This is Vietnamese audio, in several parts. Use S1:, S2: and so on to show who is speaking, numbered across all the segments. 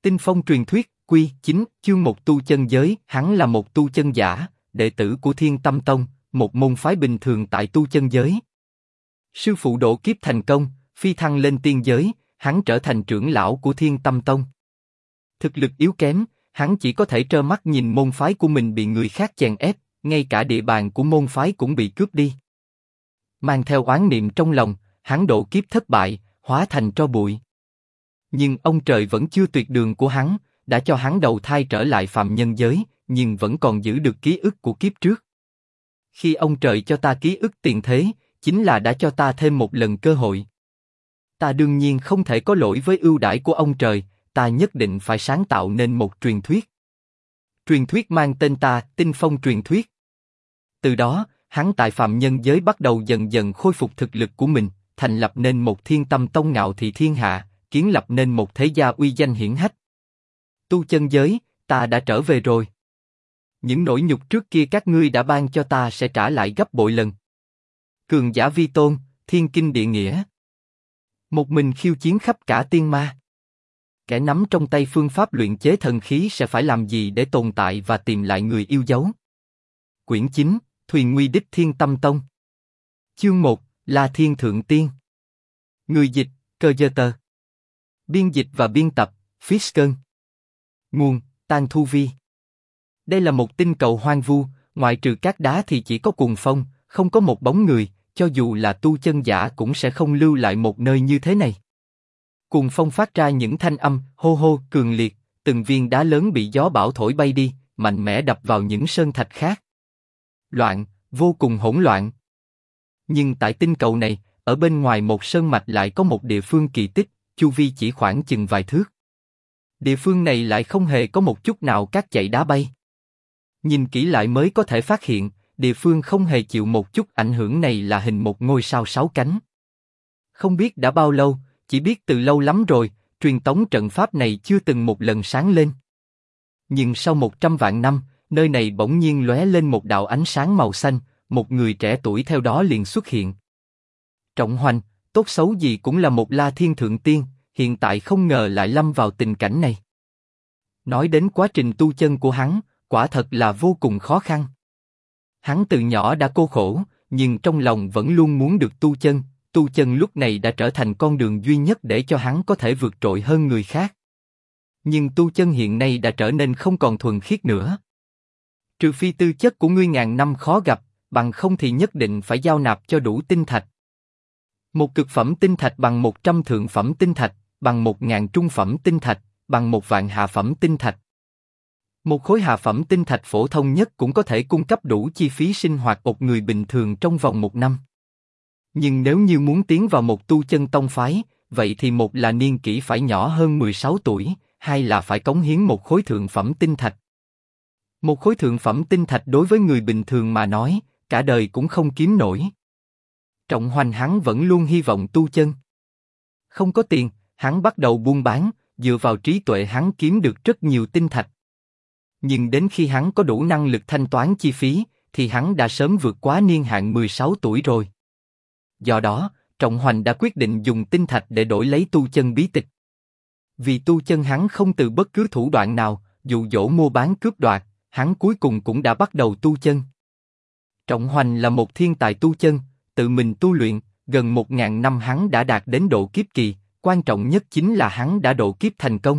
S1: Tinh phong truyền thuyết, Quy 9, chương 1 tu chân giới. Hắn là một tu chân giả, đệ tử của Thiên Tâm Tông, một môn phái bình thường tại tu chân giới. Sư phụ độ kiếp thành công, phi thăng lên tiên giới, hắn trở thành trưởng lão của Thiên Tâm Tông. Thực lực yếu kém, hắn chỉ có thể trơ mắt nhìn môn phái của mình bị người khác chèn ép, ngay cả địa bàn của môn phái cũng bị cướp đi. Mang theo oán niệm trong lòng, hắn độ kiếp thất bại, hóa thành tro bụi. Nhưng ông trời vẫn chưa tuyệt đường của hắn, đã cho hắn đầu thai trở lại phàm nhân giới, nhưng vẫn còn giữ được ký ức của kiếp trước. Khi ông trời cho ta ký ức tiền thế, chính là đã cho ta thêm một lần cơ hội. Ta đương nhiên không thể có lỗi với ưu đãi của ông trời, ta nhất định phải sáng tạo nên một truyền thuyết. Truyền thuyết mang tên ta, Tinh Phong truyền thuyết. Từ đó, hắn tại phàm nhân giới bắt đầu dần dần khôi phục thực lực của mình, thành lập nên một Thiên Tâm Tông ngạo thị thiên hạ, kiến lập nên một thế gia uy danh hiển hách. Tu chân giới, ta đã trở về rồi. Những nỗi nhục trước kia các ngươi đã ban cho ta sẽ trả lại gấp bội lần. Cường giả vi tôn, thiên kinh địa nghĩa. Một mình khiêu chiến khắp cả tiên ma. Kẻ nắm trong tay phương pháp luyện chế thần khí sẽ phải làm gì để tồn tại và tìm lại người yêu dấu. Quyển 9, Thùy Nguy Đích Thiên Tâm Tông. Chương 1, La Thiên Thượng Tiên. Người dịch, Cơ Dơ Tơ. Biên dịch và biên tập, Fisker. Nguồn, Tang Thu Vi. Đây là một tinh cầu hoang vu, ngoại trừ cát đá thì chỉ có cuồng phong, không có một bóng người, cho dù là tu chân giả cũng sẽ không lưu lại một nơi như thế này. Cuồng phong phát ra những thanh âm hô hô cường liệt, từng viên đá lớn bị gió bão thổi bay đi, mạnh mẽ đập vào những sơn thạch khác. Loạn, vô cùng hỗn loạn. Nhưng tại tinh cầu này, ở bên ngoài một sơn mạch lại có một địa phương kỳ tích, chu vi chỉ khoảng chừng vài thước. Địa phương này lại không hề có một chút nào cát chạy đá bay. Nhìn kỹ lại mới có thể phát hiện, địa phương không hề chịu một chút ảnh hưởng này là hình một ngôi sao 6 cánh. Không biết đã bao lâu, chỉ biết từ lâu lắm rồi, truyền tống trận pháp này chưa từng một lần sáng lên. Nhưng sau 100 vạn năm, nơi này bỗng nhiên lóe lên một đạo ánh sáng màu xanh, một người trẻ tuổi theo đó liền xuất hiện. Trọng Hoành, tốt xấu gì cũng là một La Thiên Thượng Tiên, hiện tại không ngờ lại lâm vào tình cảnh này. Nói đến quá trình tu chân của hắn, quả thật là vô cùng khó khăn. Hắn từ nhỏ đã cô khổ, nhưng trong lòng vẫn luôn muốn được tu chân. Tu chân lúc này đã trở thành con đường duy nhất để cho hắn có thể vượt trội hơn người khác. Nhưng tu chân hiện nay đã trở nên không còn thuần khiết nữa. Trừ phi tư chất của ngươi ngàn năm khó gặp, bằng không thì nhất định phải giao nạp cho đủ tinh thạch. Một cực phẩm tinh thạch bằng 100 thượng phẩm tinh thạch, bằng 1000 trung phẩm tinh thạch, bằng 1.000 hạ phẩm tinh thạch. Một khối hạ phẩm tinh thạch phổ thông nhất cũng có thể cung cấp đủ chi phí sinh hoạt một người bình thường trong vòng 1 năm. Nhưng nếu như muốn tiến vào một tu chân tông phái, vậy thì một là niên kỷ phải nhỏ hơn 16 tuổi, hai là phải cống hiến một khối thượng phẩm tinh thạch. Một khối thượng phẩm tinh thạch đối với người bình thường mà nói, cả đời cũng không kiếm nổi. Trọng Hoành hắn vẫn luôn hy vọng tu chân. Không có tiền, hắn bắt đầu buôn bán, dựa vào trí tuệ hắn kiếm được rất nhiều tinh thạch. Nhưng đến khi hắn có đủ năng lực thanh toán chi phí, thì hắn đã sớm vượt quá niên hạn 16 tuổi rồi. Do đó, Trọng Hoành đã quyết định dùng tinh thạch để đổi lấy tu chân bí tịch. Vì tu chân hắn không từ bất cứ thủ đoạn nào, dụ dỗ mua bán cướp đoạt, hắn cuối cùng cũng đã bắt đầu tu chân. Trọng Hoành là một thiên tài tu chân, tự mình tu luyện, gần 1000 năm hắn đã đạt đến độ kiếp kỳ, quan trọng nhất chính là hắn đã độ kiếp thành công.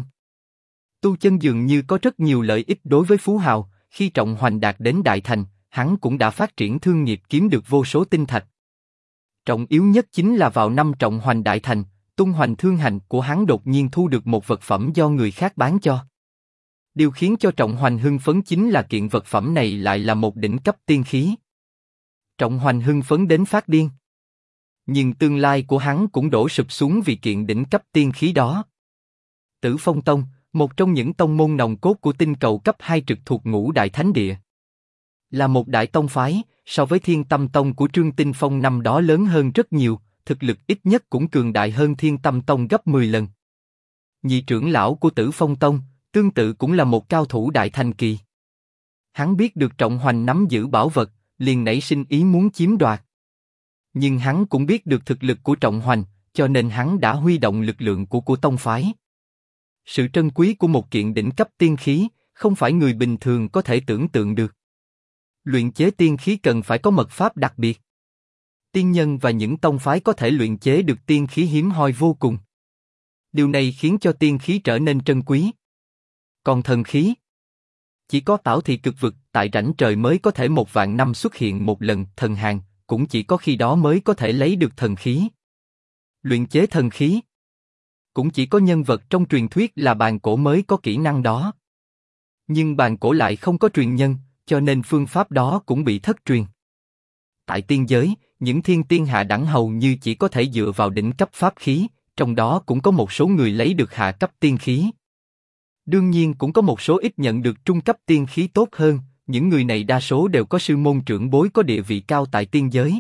S1: Tu chân dường như có rất nhiều lợi ích đối với phú hào, khi Trọng Hoành đạt đến đại thành, hắn cũng đã phát triển thương nghiệp kiếm được vô số tinh thạch. Trọng yếu nhất chính là vào năm Trọng Hoành đại thành, tung hoành thương hành của hắn đột nhiên thu được một vật phẩm do người khác bán cho. Điều khiến cho Trọng Hoành hưng phấn chính là kiện vật phẩm này lại là một đỉnh cấp tiên khí. Trọng Hoành hưng phấn đến phát điên. Nhưng tương lai của hắn cũng đổ sụp xuống vì kiện đỉnh cấp tiên khí đó. Tử Phong Tông, một trong những tông môn nòng cốt của tinh cầu cấp 2 trực thuộc Ngũ Đại Thánh Địa. Là một đại tông phái, so với Thiên Tâm Tông của Trương Tinh Phong năm đó lớn hơn rất nhiều, thực lực ít nhất cũng cường đại hơn Thiên Tâm Tông gấp 10 lần. Nhị trưởng lão của Tử Phong Tông, tương tự cũng là một cao thủ đại thành kỳ. Hắn biết được Trọng Hoành nắm giữ bảo vật, liền nảy sinh ý muốn chiếm đoạt. Nhưng hắn cũng biết được thực lực của Trọng Hoành, cho nên hắn đã huy động lực lượng của tông phái. Sự trân quý của một kiện đỉnh cấp tiên khí, không phải người bình thường có thể tưởng tượng được. Luyện chế tiên khí cần phải có mật pháp đặc biệt. Tiên nhân và những tông phái có thể luyện chế được tiên khí hiếm hoi vô cùng. Điều này khiến cho tiên khí trở nên trân quý. Còn thần khí, chỉ có Tảo Thị Cực Vực tại rãnh trời mới có thể 1.000 năm xuất hiện một lần, thần hàng cũng chỉ có khi đó mới có thể lấy được thần khí. Luyện chế thần khí, cũng chỉ có nhân vật trong truyền thuyết là Bàn Cổ mới có kỹ năng đó. Nhưng Bàn Cổ lại không có truyền nhân, cho nên phương pháp đó cũng bị thất truyền. Tại tiên giới, những thiên tiên hạ đẳng hầu như chỉ có thể dựa vào đỉnh cấp pháp khí, trong đó cũng có một số người lấy được hạ cấp tiên khí. Đương nhiên cũng có một số ít nhận được trung cấp tiên khí tốt hơn, những người này đa số đều có sư môn trưởng bối có địa vị cao tại tiên giới.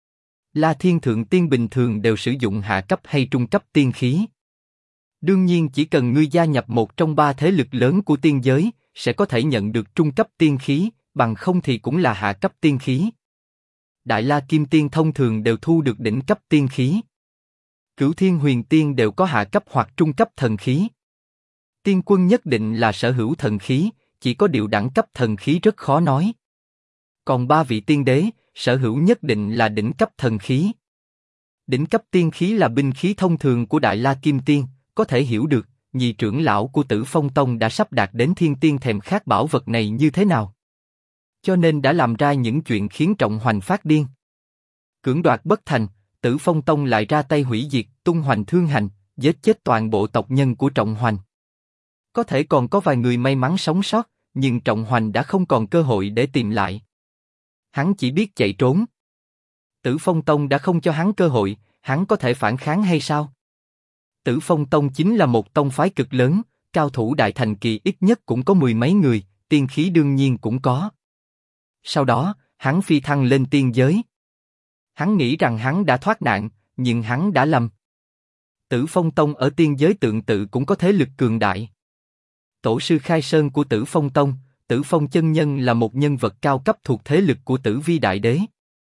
S1: La Thiên Thượng Tiên bình thường đều sử dụng hạ cấp hay trung cấp tiên khí. Đương nhiên chỉ cần ngươi gia nhập một trong 3 thế lực lớn của tiên giới, sẽ có thể nhận được trung cấp tiên khí, bằng không thì cũng là hạ cấp tiên khí. Đại La Kim Tiên thông thường đều thu được đỉnh cấp tiên khí. Cửu Thiên Huyền Tiên đều có hạ cấp hoặc trung cấp thần khí. Tiên Quân nhất định là sở hữu thần khí, chỉ có điều đẳng cấp thần khí rất khó nói. Còn 3 vị tiên đế, sở hữu nhất định là đỉnh cấp thần khí. Đỉnh cấp tiên khí là binh khí thông thường của Đại La Kim Tiên, có thể hiểu được, nhị trưởng lão của Tử Phong Tông đã sắp đạt đến thiên tiên thèm khát bảo vật này như thế nào. Cho nên đã làm ra những chuyện khiến Trọng Hoành phát điên. Cưỡng đoạt bất thành, Tử Phong Tông lại ra tay hủy diệt, tung hoành thương hành, giết chết toàn bộ tộc nhân của Trọng Hoành. Có thể còn có vài người may mắn sống sót, nhưng Trọng Hoành đã không còn cơ hội để tìm lại. Hắn chỉ biết chạy trốn. Tử Phong Tông đã không cho hắn cơ hội, hắn có thể phản kháng hay sao? Tử Phong Tông chính là một tông phái cực lớn, cao thủ đại thành kỳ ít nhất cũng có 10 mấy người, tiên khí đương nhiên cũng có. Sau đó, hắn phi thăng lên tiên giới. Hắn nghĩ rằng hắn đã thoát nạn, nhưng hắn đã lầm. Tử Phong Tông ở tiên giới tương tự cũng có thế lực cường đại. Tổ sư Khai Sơn của Tử Phong Tông, Tử Phong Chân Nhân là một nhân vật cao cấp thuộc thế lực của Tử Vi Đại Đế.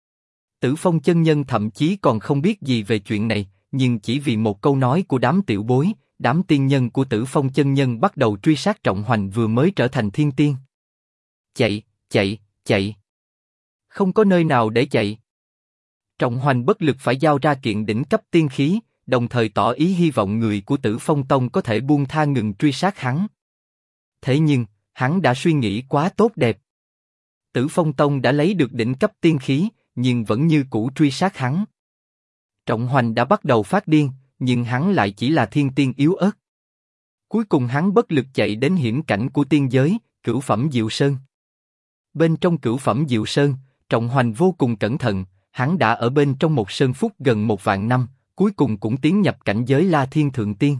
S1: Tử Phong Chân Nhân thậm chí còn không biết gì về chuyện này, nhưng chỉ vì một câu nói của đám tiểu bối, đám tiên nhân của Tử Phong Chân Nhân bắt đầu truy sát Trọng Hoành vừa mới trở thành thiên tiên. Chạy, chạy, chạy. Không có nơi nào để chạy. Trọng Hoành bất lực phải giao ra kiện đỉnh cấp tiên khí, đồng thời tỏ ý hy vọng người của Tử Phong Tông có thể buông tha ngừng truy sát hắn. Thế nhưng, hắn đã suy nghĩ quá tốt đẹp. Tử Phong Tông đã lấy được đỉnh cấp tiên khí, nhưng vẫn như cũ truy sát hắn. Trọng Hoành đã bắt đầu phát điên, nhưng hắn lại chỉ là thiên tiên yếu ớt. Cuối cùng hắn bất lực chạy đến hiểm cảnh của tiên giới, Cửu Phẩm Diệu Sơn. Bên trong Cửu Phẩm Diệu Sơn, Trọng Hoành vô cùng cẩn thận, hắn đã ở bên trong một sơn phúc gần 1.000 năm, cuối cùng cũng tiến nhập cảnh giới La Thiên Thượng Tiên.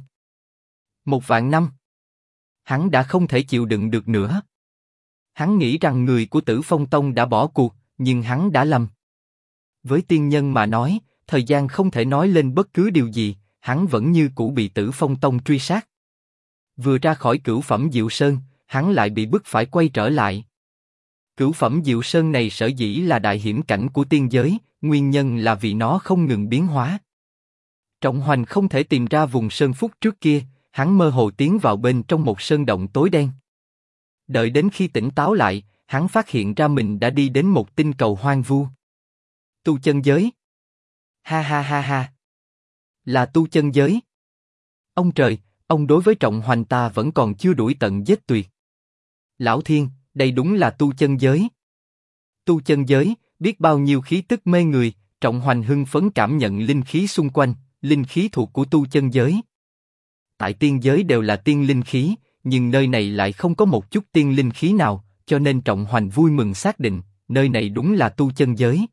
S1: 1.000 năm. Hắn đã không thể chịu đựng được nữa. Hắn nghĩ rằng người của Tử Phong Tông đã bỏ cuộc, nhưng hắn đã lầm. Với tiên nhân mà nói, thời gian không thể nói lên bất cứ điều gì, hắn vẫn như cũ bị Tử Phong Tông truy sát. Vừa ra khỏi Cửu Phẩm Diệu Sơn, hắn lại bị bức phải quay trở lại. Cửu Phẩm Diệu Sơn này sở dĩ là đại hiểm cảnh của tiên giới, nguyên nhân là vì nó không ngừng biến hóa. Trọng Hoành không thể tìm ra vùng sơn phúc trước kia, hắn mơ hồ tiến vào bên trong một sơn động tối đen. Đợi đến khi tỉnh táo lại, hắn phát hiện ra mình đã đi đến một tinh cầu hoang vu. Tu chân giới. Ha ha ha ha. Là tu chân giới. Ông trời, ông đối với Trọng Hoành ta vẫn còn chưa đuổi tận giết tuyệt. Lão Thiên, đây đúng là tu chân giới. Tu chân giới, biết bao nhiêu khí tức mê người, Trọng Hoành hưng phấn cảm nhận linh khí xung quanh, linh khí thuộc của tu chân giới. Tại tiên giới đều là tiên linh khí, nhưng nơi này lại không có một chút tiên linh khí nào, cho nên Trọng Hoành vui mừng xác định, nơi này đúng là tu chân giới.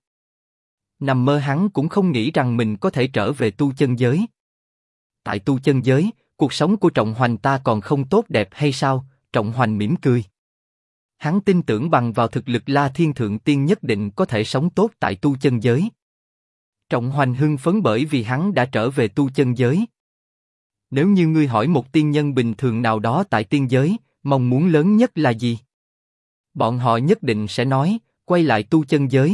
S1: Nằm mơ hắn cũng không nghĩ rằng mình có thể trở về tu chân giới. Tại tu chân giới, cuộc sống của Trọng Hoành ta còn không tốt đẹp hay sao? Trọng Hoành mỉm cười. Hắn tin tưởng bằng vào thực lực La Thiên Thượng Tiên nhất định có thể sống tốt tại tu chân giới. Trọng Hoành hưng phấn bởi vì hắn đã trở về tu chân giới. Nếu như ngươi hỏi một tiên nhân bình thường nào đó tại tiên giới, mong muốn lớn nhất là gì? Bọn họ nhất định sẽ nói, quay lại tu chân giới.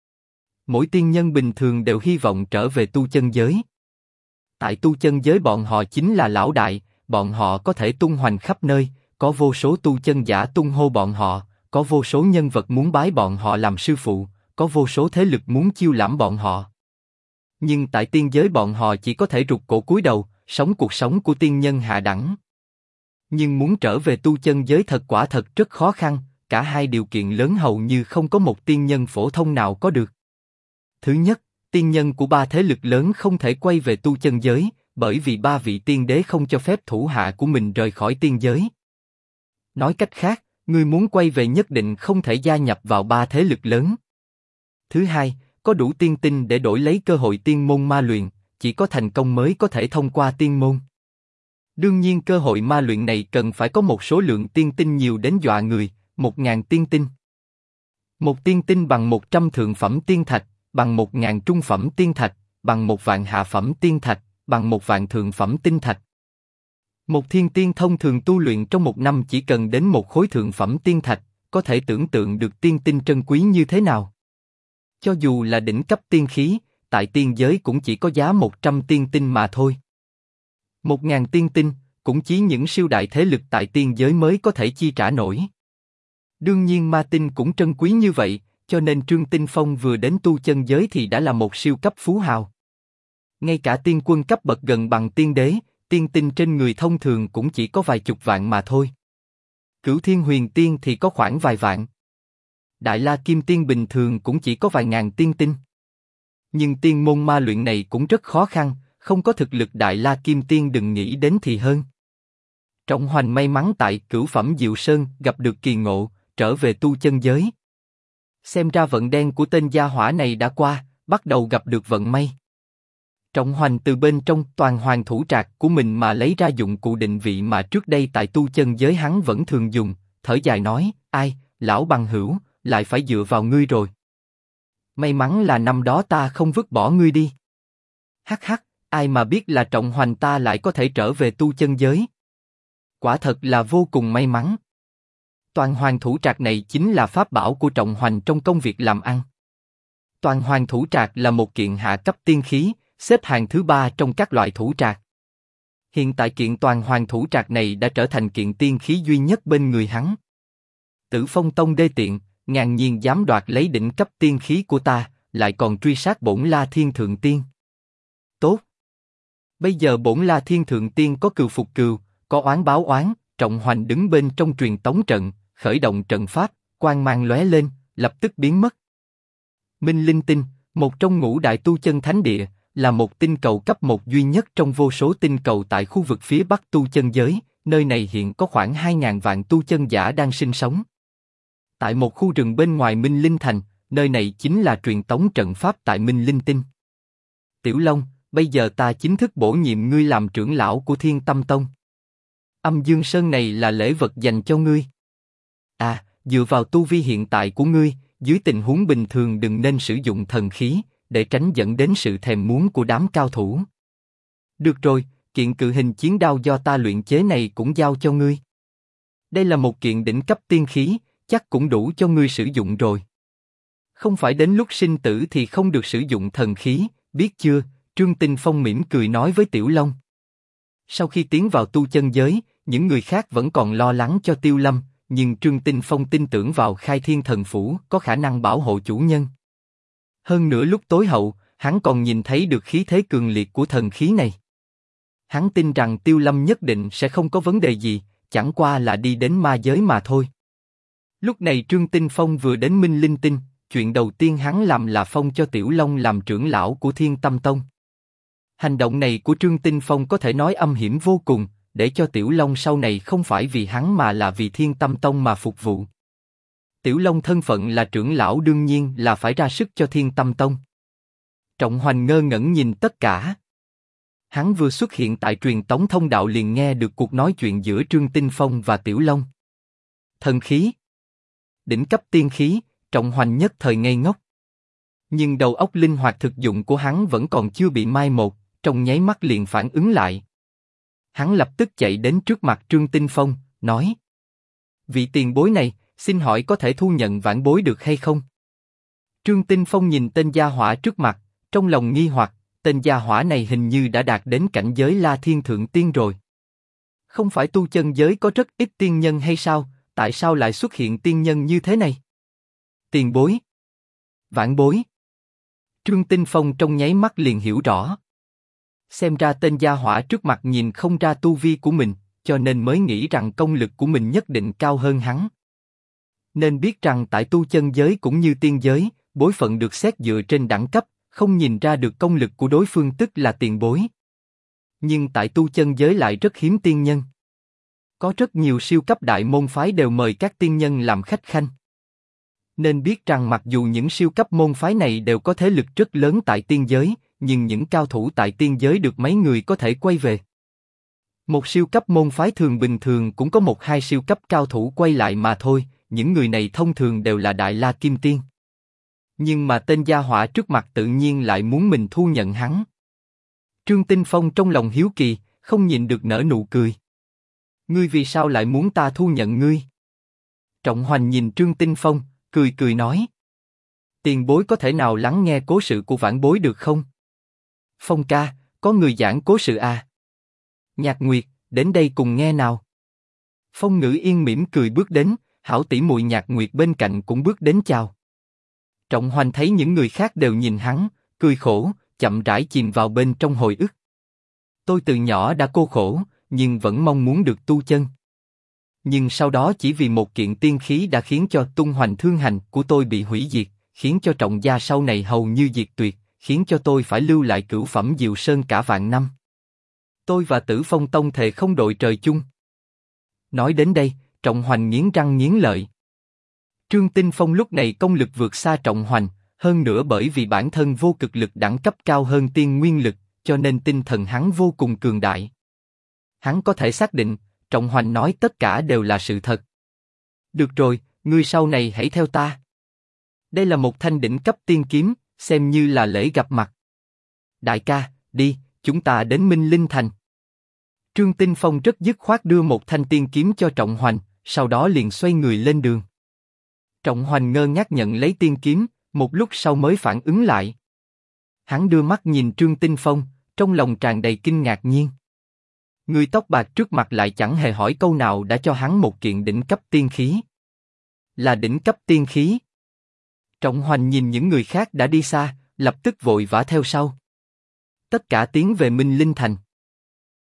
S1: Mỗi tiên nhân bình thường đều hy vọng trở về tu chân giới. Tại tu chân giới bọn họ chính là lão đại, bọn họ có thể tung hoành khắp nơi, có vô số tu chân giả tung hô bọn họ, có vô số nhân vật muốn bái bọn họ làm sư phụ, có vô số thế lực muốn chiêu lãm bọn họ. Nhưng tại tiên giới bọn họ chỉ có thể rụt cổ cúi đầu, sống cuộc sống của tiên nhân hạ đẳng. Nhưng muốn trở về tu chân giới quả thật rất khó khăn, cả hai điều kiện lớn hầu như không có một tiên nhân phổ thông nào có được. Thứ nhất, tiên nhân của ba thế lực lớn không thể quay về tu chân giới, bởi vì ba vị tiên đế không cho phép thủ hạ của mình rời khỏi tiên giới. Nói cách khác, người muốn quay về nhất định không thể gia nhập vào ba thế lực lớn. Thứ hai, có đủ tiên tinh để đổi lấy cơ hội tiên môn ma luyện, chỉ có thành công mới có thể thông qua tiên môn. Đương nhiên cơ hội ma luyện này cần phải có một số lượng tiên tinh nhiều đến dọa người, 1000 tiên tinh. Một tiên tinh bằng 100 thượng phẩm tiên thạch, bằng 1000 trung phẩm tiên thạch, bằng 1.000 hạ phẩm tiên thạch, bằng 1.000 thượng phẩm tinh thạch. Một thiên tiên thông thường tu luyện trong một năm chỉ cần đến một khối thượng phẩm tiên thạch, có thể tưởng tượng được tiên tinh trân quý như thế nào. Cho dù là đỉnh cấp tiên khí, tại tiên giới cũng chỉ có giá 100 tiên tinh mà thôi. 1000 tiên tinh, cũng chỉ những siêu đại thế lực tại tiên giới mới có thể chi trả nổi. Đương nhiên ma tinh cũng trân quý như vậy, cho nên Trương Tinh Phong vừa đến tu chân giới thì đã là một siêu cấp phú hào. Ngay cả tiên quân cấp bậc gần bằng tiên đế, tiên tinh trên người thông thường cũng chỉ có vài chục vạn mà thôi. Cửu Thiên Huyền Tiên thì có khoảng vài vạn. Đại La Kim Tiên bình thường cũng chỉ có vài ngàn tiên tinh. Nhưng tiên môn ma luyện này cũng rất khó khăn, không có thực lực Đại La Kim Tiên đừng nghĩ đến thì hơn. Trọng Hoành may mắn tại Cửu Phẩm Diệu Sơn gặp được kỳ ngộ, trở về tu chân giới. Xem ra vận đen của tên gia hỏa này đã qua, bắt đầu gặp được vận may. Trọng Hoành từ bên trong toàn hoàng thủ trạc của mình mà lấy ra dụng cụ định vị mà trước đây tại tu chân giới hắn vẫn thường dùng, thở dài nói, ai, lão bằng hữu, lại phải dựa vào ngươi rồi. May mắn là năm đó ta không vứt bỏ ngươi đi. Hắc hắc, ai mà biết là Trọng Hoành ta lại có thể trở về tu chân giới. Quả thật là vô cùng may mắn. Toàn hoàng thủ trạc này chính là pháp bảo của Trọng Hoành trong công việc làm ăn. Toàn hoàng thủ trạc là một kiện hạ cấp tiên khí, xếp hạng thứ 3 trong các loại thủ trạc. Hiện tại kiện toàn hoàng thủ trạc này đã trở thành kiện tiên khí duy nhất bên người hắn. Tử Phong Tông đê tiện, ngàn nhiên dám đoạt lấy đỉnh cấp tiên khí của ta, lại còn truy sát bổn La Thiên Thượng Tiên. Tốt. Bây giờ bổn La Thiên Thượng Tiên có cừu phục cừu, có oán báo oán. Trọng Hoành đứng bên trong truyền tống trận, khởi động trận pháp, quang mang lóe lên, lập tức biến mất. Minh Linh Tinh, một trong ngũ đại tu chân thánh địa, là một tinh cầu cấp 1 duy nhất trong vô số tinh cầu tại khu vực phía bắc tu chân giới, nơi này hiện có khoảng 2000 vạn tu chân giả đang sinh sống. Tại một khu rừng bên ngoài Minh Linh Thành, nơi này chính là truyền tống trận pháp tại Minh Linh Tinh. Tiểu Long, bây giờ ta chính thức bổ nhiệm ngươi làm trưởng lão của Thiên Tâm Tông. Âm Dương Sơn này là lễ vật dành cho ngươi. À, dựa vào tu vi hiện tại của ngươi, dưới tình huống bình thường đừng nên sử dụng thần khí, để tránh dẫn đến sự thèm muốn của đám cao thủ. Được rồi, kiện cự hình chiến đao do ta luyện chế này cũng giao cho ngươi. Đây là một kiện đỉnh cấp tiên khí, chắc cũng đủ cho ngươi sử dụng rồi. Không phải đến lúc sinh tử thì không được sử dụng thần khí, biết chưa? Trương Tinh Phong mỉm cười nói với Tiểu Long. Sau khi tiến vào tu chân giới, những người khác vẫn còn lo lắng cho Tiêu Lâm, nhưng Trương Tinh Phong tin tưởng vào Khai Thiên Thần Phủ có khả năng bảo hộ chủ nhân. Hơn nữa lúc tối hậu, hắn còn nhìn thấy được khí thế cường liệt của thần khí này. Hắn tin rằng Tiêu Lâm nhất định sẽ không có vấn đề gì, chẳng qua là đi đến ma giới mà thôi. Lúc này Trương Tinh Phong vừa đến Minh Linh Tinh, chuyện đầu tiên hắn làm là phong cho Tiểu Long làm trưởng lão của Thiên Tâm Tông. Hành động này của Trương Tinh Phong có thể nói âm hiểm vô cùng, để cho Tiểu Long sau này không phải vì hắn mà là vì Thiên Tâm Tông mà phục vụ. Tiểu Long thân phận là trưởng lão đương nhiên là phải ra sức cho Thiên Tâm Tông. Trọng Hoành ngơ ngẩn nhìn tất cả. Hắn vừa xuất hiện tại truyền tống thông đạo liền nghe được cuộc nói chuyện giữa Trương Tinh Phong và Tiểu Long. Thần khí, đỉnh cấp tiên khí, Trọng Hoành nhất thời ngây ngốc. Nhưng đầu óc linh hoạt thực dụng của hắn vẫn còn chưa bị mai một, trong nháy mắt liền phản ứng lại. Hắn lập tức chạy đến trước mặt Trương Tinh Phong, nói: vị tiền bối này, xin hỏi có thể thu nhận vãn bối được hay không? Trương Tinh Phong nhìn tên gia hỏa trước mặt, trong lòng nghi hoặc, tên gia hỏa này hình như đã đạt đến cảnh giới La Thiên Thượng Tiên rồi. Không phải tu chân giới có rất ít tiên nhân hay sao, tại sao lại xuất hiện tiên nhân như thế này? Tiền bối. Vãn bối. Trương Tinh Phong trong nháy mắt liền hiểu rõ. Xem ra tên gia hỏa trước mặt nhìn không ra tu vi của mình, cho nên mới nghĩ rằng công lực của mình nhất định cao hơn hắn. Nên biết rằng tại tu chân giới cũng như tiên giới, bối phận được xét dựa trên đẳng cấp, không nhìn ra được công lực của đối phương tức là tiền bối. Nhưng tại tu chân giới lại rất hiếm tiên nhân. Có rất nhiều siêu cấp đại môn phái đều mời các tiên nhân làm khách khanh. Nên biết rằng mặc dù những siêu cấp môn phái này đều có thế lực rất lớn tại tiên giới, nhưng những cao thủ tại tiên giới được mấy người có thể quay về. Một siêu cấp môn phái thường bình thường cũng có một hai siêu cấp cao thủ quay lại mà thôi, những người này thông thường đều là Đại La Kim Tiên. Nhưng mà tên gia hỏa trước mặt tự nhiên lại muốn mình thu nhận hắn. Trương Tinh Phong trong lòng hiếu kỳ, không nhịn được nở nụ cười. Ngươi vì sao lại muốn ta thu nhận ngươi? Trọng Hoành nhìn Trương Tinh Phong, cười cười nói. Tiền bối có thể nào lắng nghe cố sự của vãn bối được không? Phong ca, có người giảng cố sự à? Nhạc Nguyệt, đến đây cùng nghe nào. Phong Ngữ Yên mỉm cười bước đến, hảo tỷ muội Nhạc Nguyệt bên cạnh cũng bước đến chào. Trọng Hoành thấy những người khác đều nhìn hắn, cười khổ, chậm rãi chìm vào bên trong hồi ức. Tôi từ nhỏ đã cô khổ, nhưng vẫn mong muốn được tu chân. Nhưng sau đó chỉ vì một kiện tiên khí đã khiến cho tung hoành thương hành của tôi bị hủy diệt, khiến cho Trọng gia sau này hầu như diệt tuyệt, khiến cho tôi phải lưu lại cửu phẩm Diệu Sơn cả vạn năm. Tôi và Tử Phong Tông thề không đội trời chung. Nói đến đây, Trọng Hoành nghiến răng nghiến lợi. Trương Tinh Phong lúc này công lực vượt xa Trọng Hoành, hơn nữa bởi vì bản thân vô cực lực đẳng cấp cao hơn tiên nguyên lực, cho nên tinh thần hắn vô cùng cường đại. Hắn có thể xác định, Trọng Hoành nói tất cả đều là sự thật. Được rồi, ngươi sau này hãy theo ta. Đây là một thanh đỉnh cấp tiên kiếm, xem như là lễ gặp mặt. Đại ca, đi, chúng ta đến Minh Linh Thành. Trương Tinh Phong rất dứt khoát đưa một thanh tiên kiếm cho Trọng Hoành, sau đó liền xoay người lên đường. Trọng Hoành ngơ ngác nhận lấy tiên kiếm, một lúc sau mới phản ứng lại. Hắn đưa mắt nhìn Trương Tinh Phong, trong lòng tràn đầy kinh ngạc nhiên. Người tóc bạc trước mặt lại chẳng hề hỏi câu nào đã cho hắn một kiện đỉnh cấp tiên khí. Là đỉnh cấp tiên khí. Trọng Hoành nhìn những người khác đã đi xa, lập tức vội vã theo sau. Tất cả tiến về Minh Linh Thành.